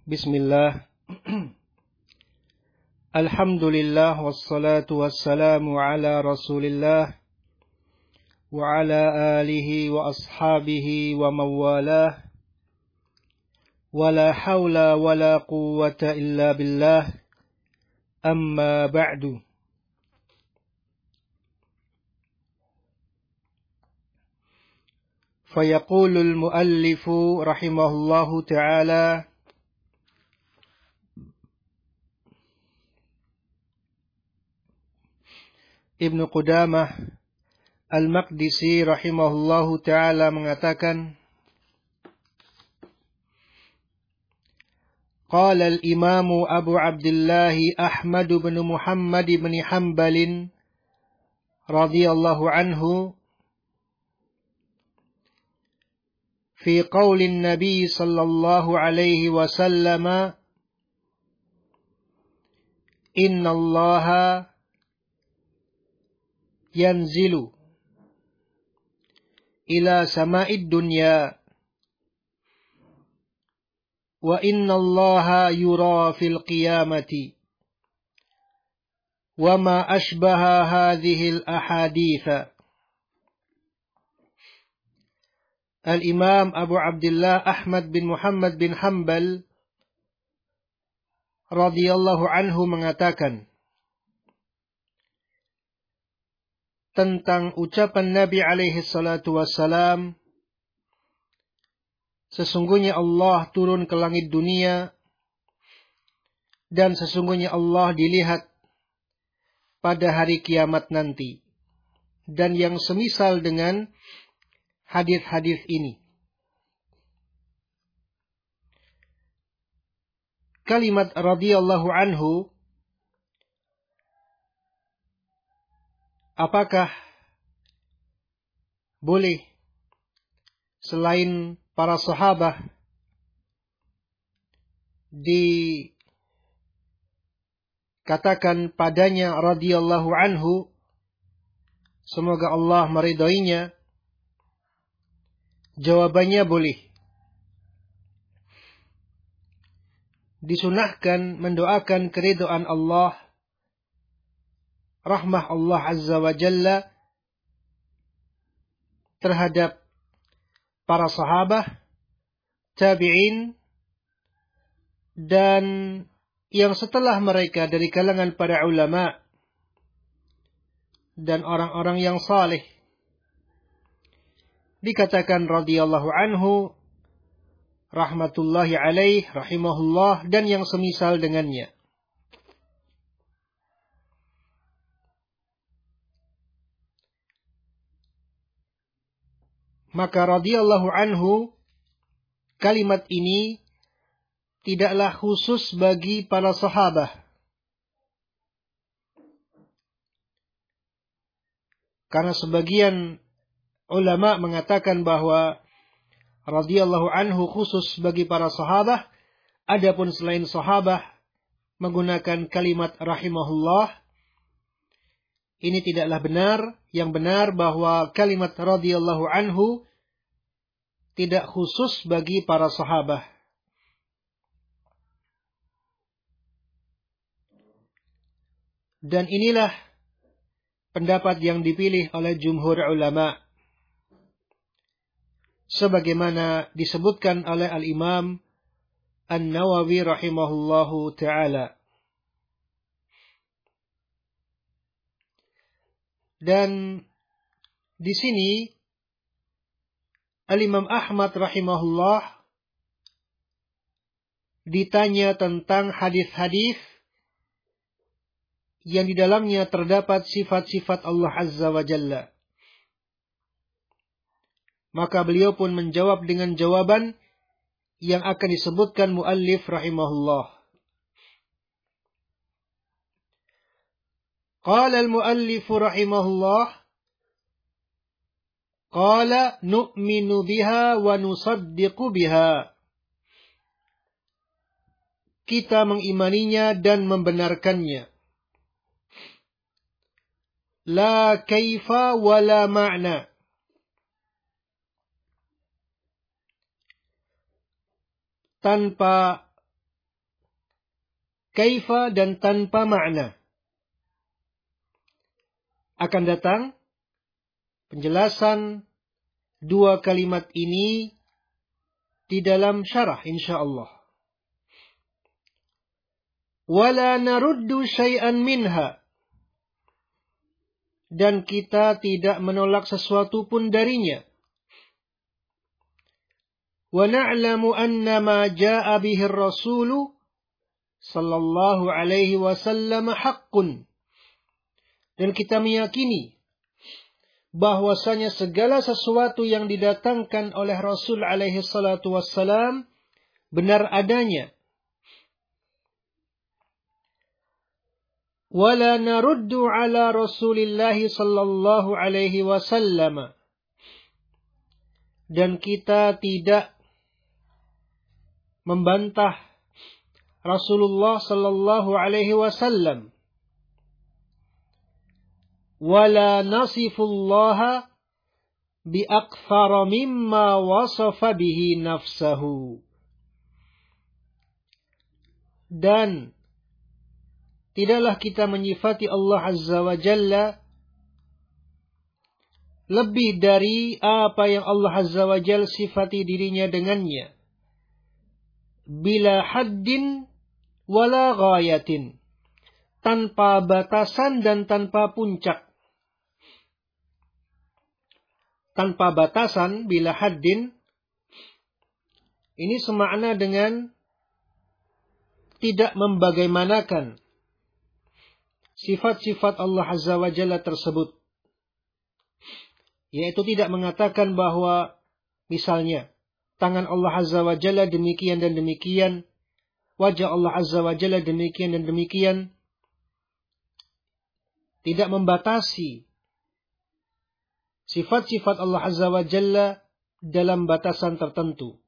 Bismillah. Alhamdulillah wassalatu wassalamu ala Rasulillah wa ala alihi wa ashabihi wa mawalah. Wala hawla wala quwwata illa billah. Amma ba'du. Fayaqulul muallifu rahimahullahu ta'ala Ibnu Qudamah Al-Maqdisi rahimahullahu ta'ala mengatakan, Qala al-imamu Abu Abdullah Ahmad bin Muhammad bin Hanbal radhiyallahu anhu fi qaulin Nabi sallallahu alaihi wasallam, Inna Allaha yanzilu ila sama'id dunya wa inna Allaha yura fil qiyamati wa ma ashbaha hadhihi al-ahaditha. Al-Imam Abu Abdullah Ahmad bin Muhammad bin Hanbal radhiyallahu anhu mengatakan tentang ucapan Nabi alaihi salatu wassalam, sesungguhnya Allah turun ke langit dunia dan sesungguhnya Allah dilihat pada hari kiamat nanti, dan yang semisal dengan hadis-hadis ini. Kalimat radhiyallahu anhu, apakah boleh selain para sahabat dikatakan padanya radhiyallahu anhu, semoga Allah meridainya? Jawabannya boleh. Disunahkan mendoakan keridhaan Allah, rahmah Allah Azza wa Jalla terhadap para sahabat, tabi'in, dan yang setelah mereka dari kalangan para ulama dan orang-orang yang saleh. Dikatakan radhiyallahu anhu, rahmatullahi alaih, rahimahullah, dan yang semisal dengannya. Maka radhiyallahu anhu, kalimat ini tidaklah khusus bagi para sahabat. Karena sebagian ulama mengatakan bahwa radhiyallahu anhu khusus bagi para sahabat, adapun selain sahabat menggunakan kalimat rahimahullah. Ini tidaklah benar. Yang benar bahwa kalimat radhiyallahu anhu tidak khusus bagi para sahabat. Dan inilah pendapat yang dipilih oleh jumhur ulama, sebagaimana disebutkan oleh Al-Imam An-Nawawi rahimahullahu ta'ala. Dan di sini Al-Imam Ahmad rahimahullah ditanya tentang hadis-hadis yang di dalamnya terdapat sifat-sifat Allah Azza wa Jalla. Maka beliau pun menjawab dengan jawaban yang akan disebutkan muallif rahimahullah. Qala al-muallif rahimahullah, qala nu'minu biha wa nusaddiqu biha. Kita mengimaninya dan membenarkannya. La kaifa wa la ma'na. Tanpa kaifa dan tanpa makna. Akan datang penjelasan dua kalimat ini di dalam syarah insyaallah. Wala naruddu syai'an minha. Dan kita tidak menolak sesuatu pun darinya. Wa na'lamu anna ma jaa'a bihi ar-rasulu sallallahu alaihi wasallam haqqun. Dan kita meyakini bahwasanya segala sesuatu yang didatangkan oleh Rasul alaihi salatu wassalam benar adanya. Wala naruddu ala Rasulillahi sallallahu alaihi wasallam. Dan kita tidak membantah Rasulullah sallallahu alaihi wasallam. Wala nasifullaha biakthara mimma wasafa bihi nafsahu. Dan tidaklah kita menyifati Allah Azza wa Jalla lebih dari apa yang Allah Azza wa Jalla sifati dirinya dengannya. Bila haddin wala ghayatin. Tanpa batasan dan tanpa puncak. Tanpa batasan bila haddin. Ini semakna dengan tidak membagaimanakan sifat-sifat Allah Azza wa Jalla tersebut. Yaitu tidak mengatakan bahwa misalnya tangan Allah Azza wa Jalla demikian dan demikian, wajah Allah Azza wa Jalla demikian dan demikian. Tidak membatasi sifat-sifat Allah Azza wa Jalla dalam batasan tertentu.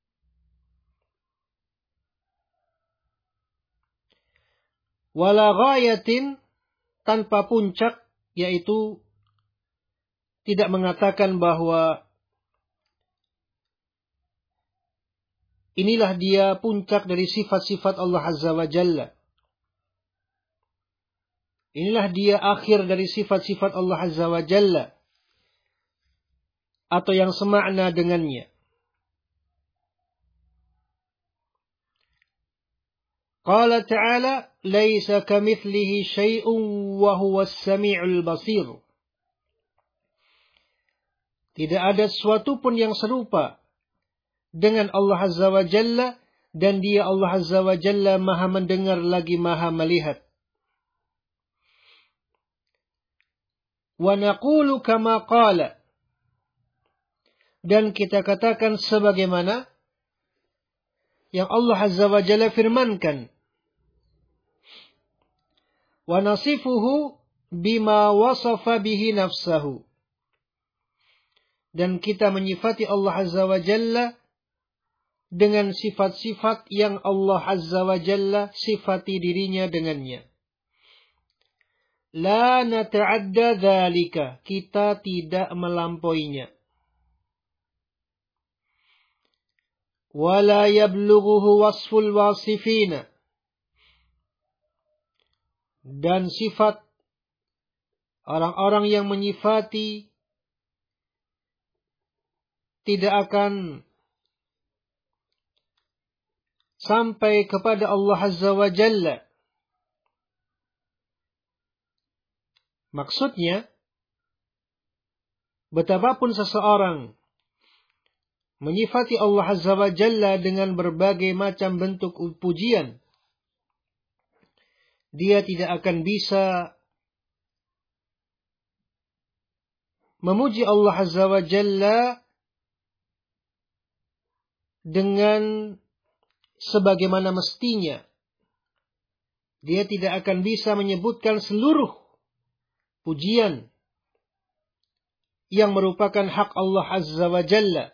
Wala ghayatin, tanpa puncak, yaitu tidak mengatakan bahwa inilah dia puncak dari sifat-sifat Allah Azza wa Jalla. Inilah dia akhir dari sifat-sifat Allah Azza wa Jalla. Atau yang semakna dengannya. Qala ta'ala, laisa kamithlihi syai'un wa huwas sami'ul basir. Tidak ada sesuatu pun yang serupa dengan Allah Azza wa Jalla, dan dia Allah Azza wa Jalla maha mendengar lagi maha melihat. Wa naqulu kama qala. Dan kita katakan sebagaimana yang Allah Azza wa Jalla firmankan. Wa nasifuhu bima wasafa bihi nafsahu. Dan kita menyifati Allah Azza wa Jalla dengan sifat-sifat yang Allah Azza wa Jalla sifati dirinya dengannya. La nata'adda dzalika, kita tidak melampauinya. Wala yablughuhu wasful wasifina. Dan sifat orang-orang yang menyifati tidak akan sampai kepada Allah Azza wa Jalla. Maksudnya, betapapun seseorang menyifati Allah Azza wa Jalla dengan berbagai macam bentuk pujian, dia tidak akan bisa memuji Allah Azza wa Jalla dengan sebagaimana mestinya. Dia tidak akan bisa menyebutkan seluruh pujian yang merupakan hak Allah Azza wa Jalla.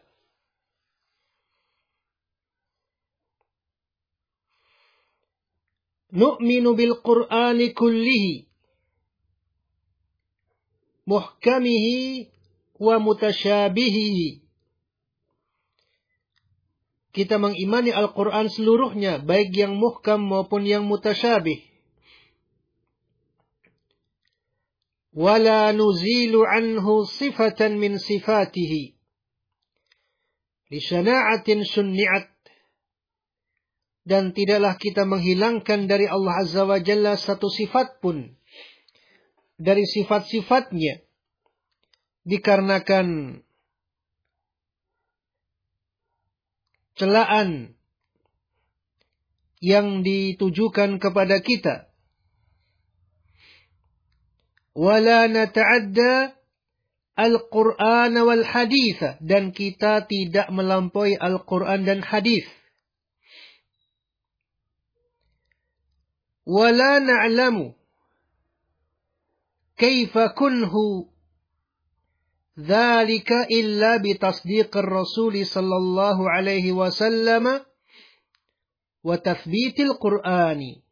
Nu'minu bil Qur'ani kullihi muhkamihi wa mutasyabihihi. Kita mengimani Al-Quran seluruhnya, baik yang muhkam maupun yang mutasyabih. Wala nuzilu anhu sifatan min sifatihi li syana'atin sunni'at. Dan tidaklah kita menghilangkan dari Allah Azza wa Jalla satu sifat pun dari sifat-sifatnya dikarenakan celaan yang ditujukan kepada kita. Wala nata'adda al-Qur'an wal hadith, dan kita tidak melampaui Al-Qur'an dan hadis. Wala na'lamu kaifa kunhu dzalika illa bitasdiqir Rasul sallallahu alaihi wasallam wa tathbitil Qur'ani.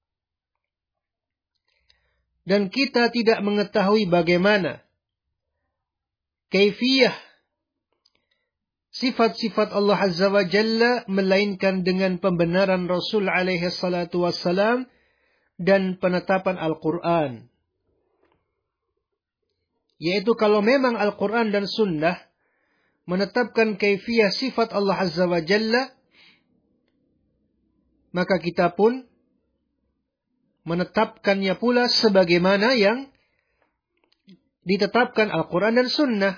Dan kita tidak mengetahui bagaimana kaifiyah sifat-sifat Allah Azza wa Jalla, melainkan dengan pembenaran Rasul alaihi salatu wassalam dan penetapan Al-Quran. Yaitu kalau memang Al-Quran dan Sunnah menetapkan kaifiyah sifat Allah Azza wa Jalla, maka kita pun menetapkannya pula sebagaimana yang ditetapkan Al-Quran dan Sunnah.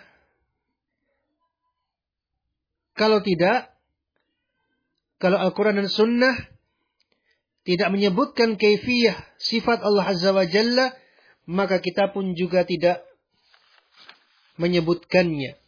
Kalau tidak, kalau Al-Quran dan Sunnah tidak menyebutkan kaifiyah sifat Allah Azza wa Jalla, maka kita pun juga tidak menyebutkannya.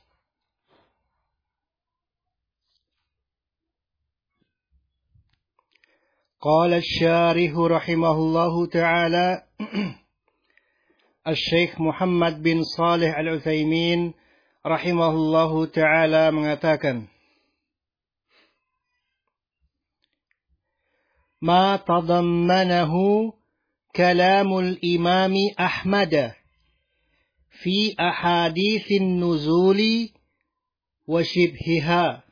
Qala asy-syarih rahimahullahu ta'ala Asy-Syaikh Muhammad bin Shalih Al-Utsaimin rahimahullahu ta'ala mengatakan, ma tadammanahu kalamul imami Ahmad fi ahaditsin nuzuli wa shibhiha.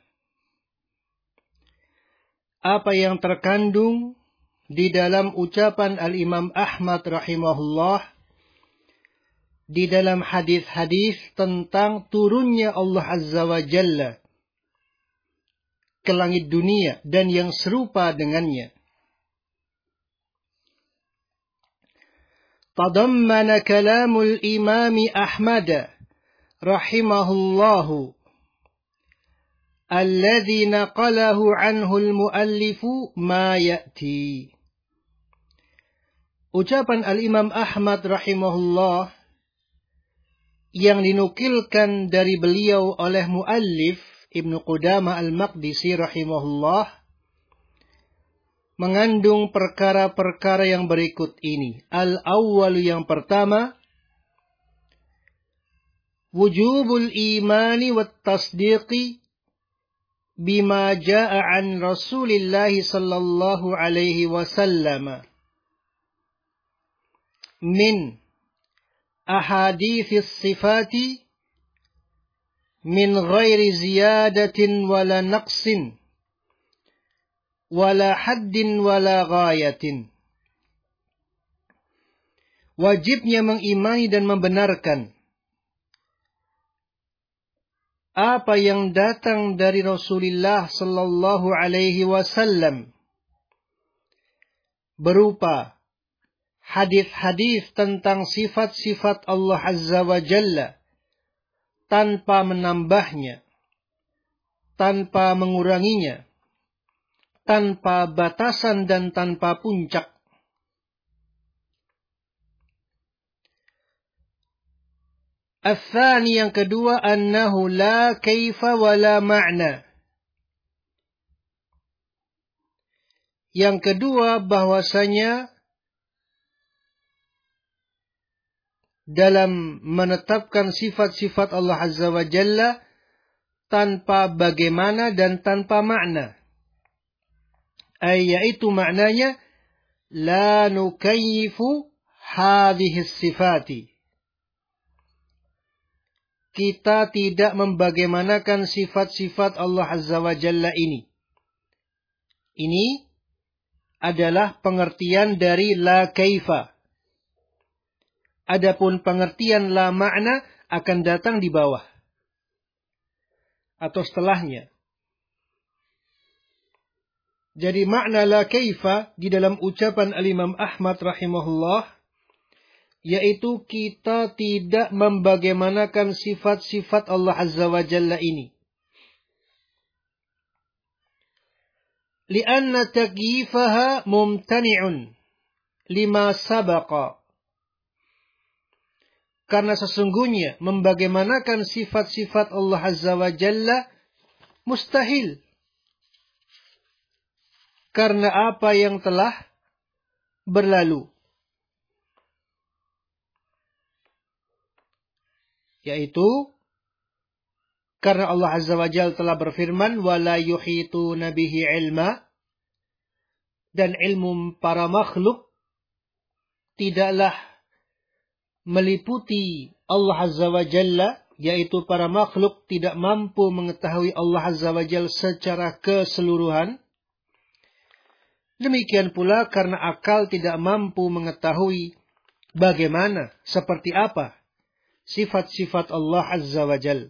Apa yang terkandung di dalam ucapan Al-Imam Ahmad rahimahullah di dalam hadis-hadis tentang turunnya Allah Azza wa Jalla ke langit dunia dan yang serupa dengannya. Tadammana kalamul imami Ahmad rahimahullahu alladhi naqalahu anhu al-muallifu ma ya'ti. Ucapan Al-Imam Ahmad rahimahullah yang dinukilkan dari beliau oleh muallif Ibnu Qudamah Al-Maqdisi rahimahullah mengandung perkara-perkara yang berikut ini. Al-awwal, yang pertama, wujubul imani wat tasdiqi bima jaa'a an Rasulillah sallallahu alaihi wasallam min ahadithis sifati min ghairi ziyadatin wala naqsin wala haddin wala ghayatin. Wajibnya mengimani dan membenarkan apa yang datang dari Rasulullah sallallahu alaihi wasallam berupa hadis-hadis tentang sifat-sifat Allah Azza wa Jalla tanpa menambahnya, tanpa menguranginya, tanpa batasan dan tanpa puncak. Ats-tsani, yang kedua, annahu la kaifa wa la ma'na. Yang kedua, bahwasanya dalam menetapkan sifat-sifat Allah Azza wa Jalla tanpa bagaimana dan tanpa makna. Yaitu maknanya la nukayyifu hadhihi sifati. Kita tidak membagaimanakan sifat-sifat Allah Azza wa Jalla ini. Ini adalah pengertian dari la kaifa. Adapun pengertian la makna akan datang di bawah atau setelahnya. Jadi makna la kaifa di dalam ucapan Al-Imam Ahmad rahimahullah, yaitu kita tidak membagaimanakan sifat-sifat Allah Azza wa Jalla ini. Lianna takyifaha mumtani'un lima sabaqa. Karena sesungguhnya membagaimanakan sifat-sifat Allah Azza wa Jalla mustahil. Karena apa yang telah berlalu. Yaitu karena Allah Azza wa Jalla telah berfirman, وَلَا يُحِيطُونَ بِهِ عِلْمًا, dan ilmu para makhluk tidaklah meliputi Allah Azza wa Jalla, yaitu para makhluk tidak mampu mengetahui Allah Azza wa Jalla secara keseluruhan. Demikian pula karena akal tidak mampu mengetahui bagaimana, seperti apa sifat-sifat Allah Azza wa Jalla.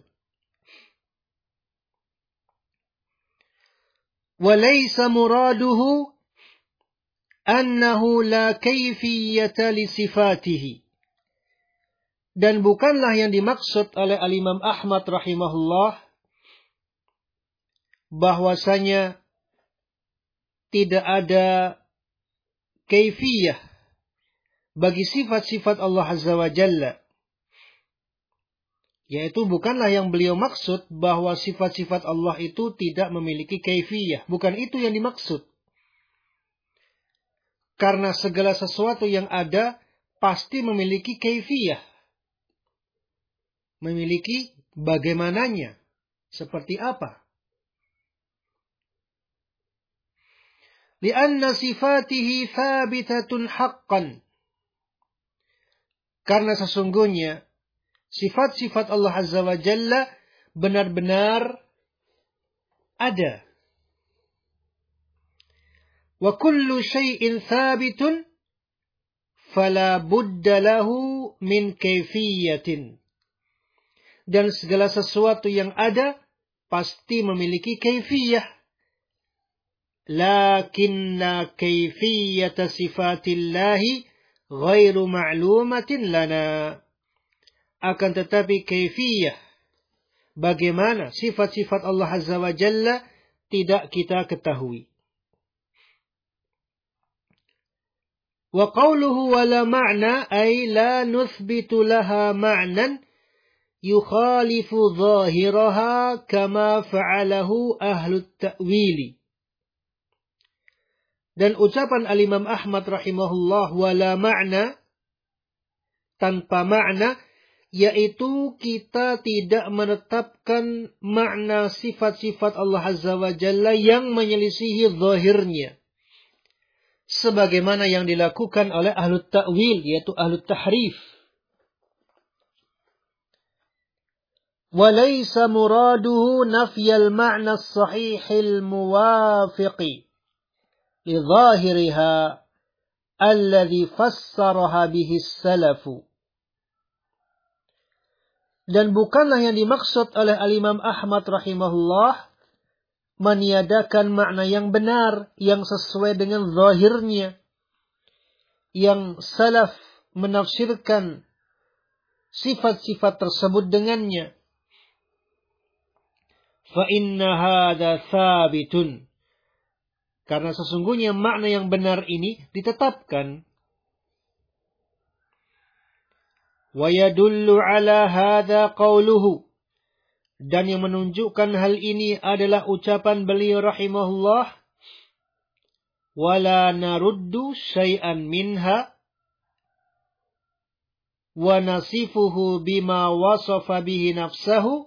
وَلَيْسَ مُرَادُهُ أَنَّهُ لَا كَيْفِيَّةَ لِصِفَاتِهِ. Dan bukanlah yang dimaksud oleh Al-Imam Ahmad rahimahullah bahwasanya tidak ada kaifiyah bagi sifat-sifat Allah Azza wa Jalla. Yaitu bukanlah yang beliau maksud bahwa sifat-sifat Allah itu tidak memiliki kaifiyah. Bukan itu yang dimaksud. Karena segala sesuatu yang ada pasti memiliki kaifiyah. Memiliki bagaimananya. Seperti apa? Lianna sifatihi thabitatun haqqan. Karena sesungguhnya sifat-sifat Allah Azza wa Jalla benar-benar ada. Wa kullu syai'in thabitun fala budda lahu min kaifiyatin. Dan segala sesuatu yang ada pasti memiliki kaifiyah. Lakinna kaifiyata sifatillahi ghairu ma'lumatin lana. Akan tetapi kaifiyah, bagaimana sifat-sifat Allah Azza wa Jalla tidak kita ketahui. Wa qawluhu wa la ma'na ay la nuthbitu laha ma'nan yukhalifu zahiraha kama fa'alahu ahlut ta'wili. Dan ucapan Al-Imam Ahmad rahimahullah wa la ma'na, tanpa makna, yaitu kita tidak menetapkan makna sifat-sifat Allah Azza wa Jalla yang menyelisihi zahirnya. Sebagaimana yang dilakukan oleh ahlut ta'wil, yaitu ahlut tahrif. وَلَيْسَ مُرَادُهُ نَفْيَ الْمَعْنَى الصَّحِيحِ الْمُوَافِقِ لِظَاهِرِهَا الَّذِي فَسَّرَهَا بِهِ السَّلَفُ. Dan bukanlah yang dimaksud oleh Al-Imam Ahmad rahimahullah meniadakan makna yang benar, yang sesuai dengan zahirnya, yang salaf menafsirkan sifat-sifat tersebut dengannya. Fa inna hadza thabitun. Karena sesungguhnya makna yang benar ini ditetapkan. Wa yadullu ala hadza qawluhu. Dan yang menunjukkan hal ini adalah ucapan beliau rahimahullah. Wala naruddu syai'an minha wa nasifuhu bima wasafa bihi nafsahu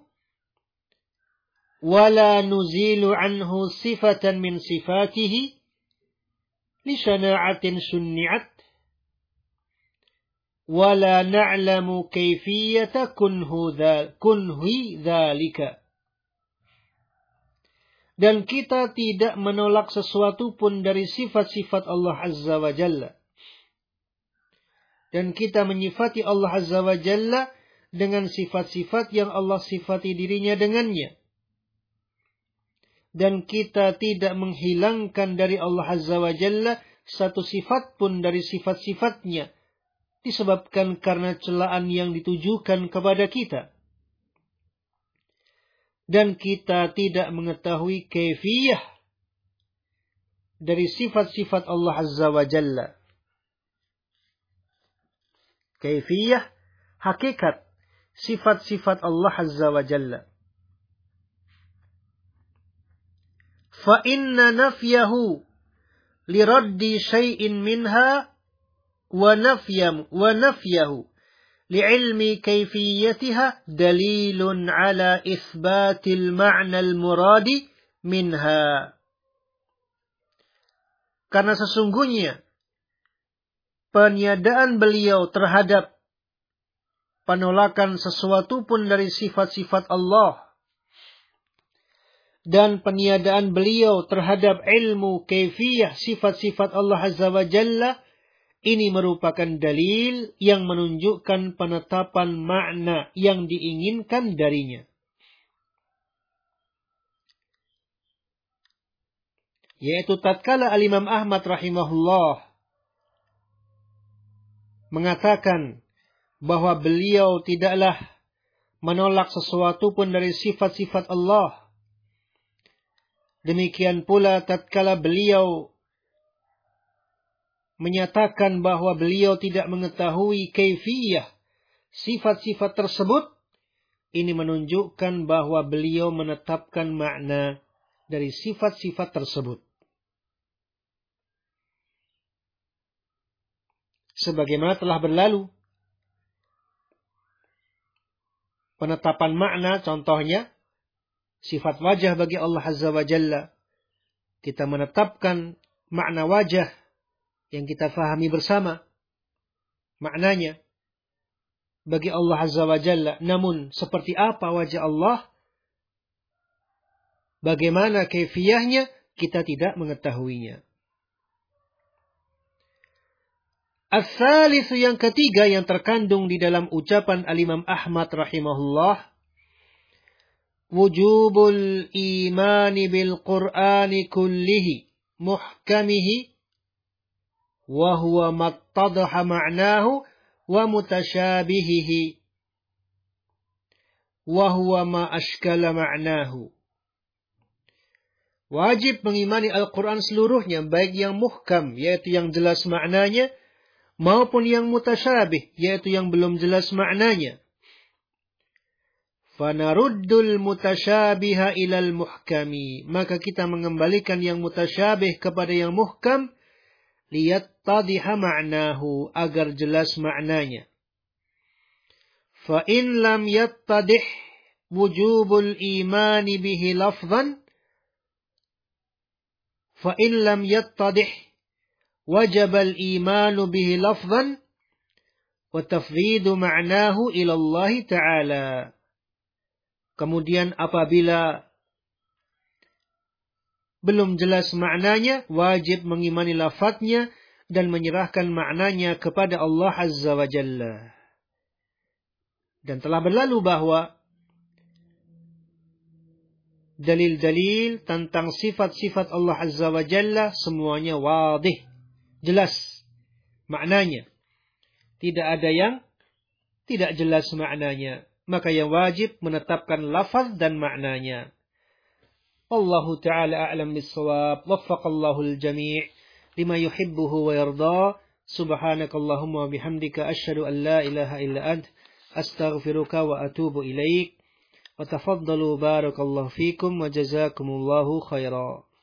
wala nuzilu anhu sifatan min sifatihi li syana'atin sunni'at wala na'lamu kayfiyata kunhi dhalika. Dan kita tidak menolak sesuatu pun dari sifat-sifat Allah Azza wa Jalla. Dan kita menyifati Allah Azza wa Jalla dengan sifat-sifat yang Allah sifati dirinya dengannya. Dan kita tidak menghilangkan dari Allah Azza wa Jalla satu sifat pun dari sifat-sifatnya. Disebabkan karena celaan yang ditujukan kepada kita. Dan kita tidak mengetahui kaifiyah dari sifat-sifat Allah Azza wa Jalla. Kaifiyah, hakikat sifat-sifat Allah Azza wa Jalla. Fa inna nafyahu liraddi syai'in minha wa nafyahu li'ilmi kaifiyatiha dalilun ala isbatil ma'na al-muradi minha. Karena sesungguhnya peniadaan beliau terhadap penolakan sesuatu pun dari sifat-sifat Allah dan peniadaan beliau terhadap ilmu kaifiyah sifat-sifat Allah Azza wa Jalla, ini merupakan dalil yang menunjukkan penetapan makna yang diinginkan darinya. Yaitu tatkala Al-Imam Ahmad rahimahullah mengatakan bahwa beliau tidaklah menolak sesuatu pun dari sifat-sifat Allah. Demikian pula tatkala beliau menyatakan bahwa beliau tidak mengetahui kaifiyah sifat-sifat tersebut, ini menunjukkan bahwa beliau menetapkan makna dari sifat-sifat tersebut. Sebagaimana telah berlalu, penetapan makna contohnya sifat wajah bagi Allah Azza wa Jalla. Kita menetapkan makna wajah yang kita fahami bersama maknanya bagi Allah Azza wa Jalla. Namun seperti apa wajah Allah, bagaimana kaifiyahnya, kita tidak mengetahuinya. As-salisu, yang ketiga yang terkandung di dalam ucapan Al-Imam Ahmad rahimahullah, wujubul imani bil Qur'ani kullihi muhkamihi wa huwa mattadaha ma'nahu wa mutasyabihihi wa huwa ma ashkala ma'nahu. Wajib mengimani Al-Quran seluruhnya, baik yang muhkam, yaitu yang jelas maknanya, maupun yang mutasyabih, yaitu yang belum jelas maknanya. Fanaruddul mutasyabiha ilal muhkami, maka kita mengembalikan yang mutasyabih kepada yang muhkam, liyattadiha ma'nahu, agar jelas maknanya. Fa in lam yattadih wujubul imani bihi lafzan, fa in lam yattadih wajabal imanu bihi lafzan wa tafwidu ma'nahu ila Allah Ta'ala. Kemudian apabila belum jelas maknanya, wajib mengimani lafadznya dan menyerahkan maknanya kepada Allah Azza wa Jalla. Dan telah berlalu bahwa dalil-dalil tentang sifat-sifat Allah Azza wa Jalla semuanya wadih, jelas maknanya. Tidak ada yang tidak jelas maknanya. Maka yang wajib menetapkan lafaz dan maknanya. Wallahu ta'ala a'lam bis-shawab. Waffaqallahu al-jami' lima yuhibbuhu wa yarda. Subhanakallahumma wa bihamdika asyhadu an la ilaha illa ant astaghfiruka wa atubu ilaik. Wa tafaddalu barakallahu fikum wa jazakumullahu khaira.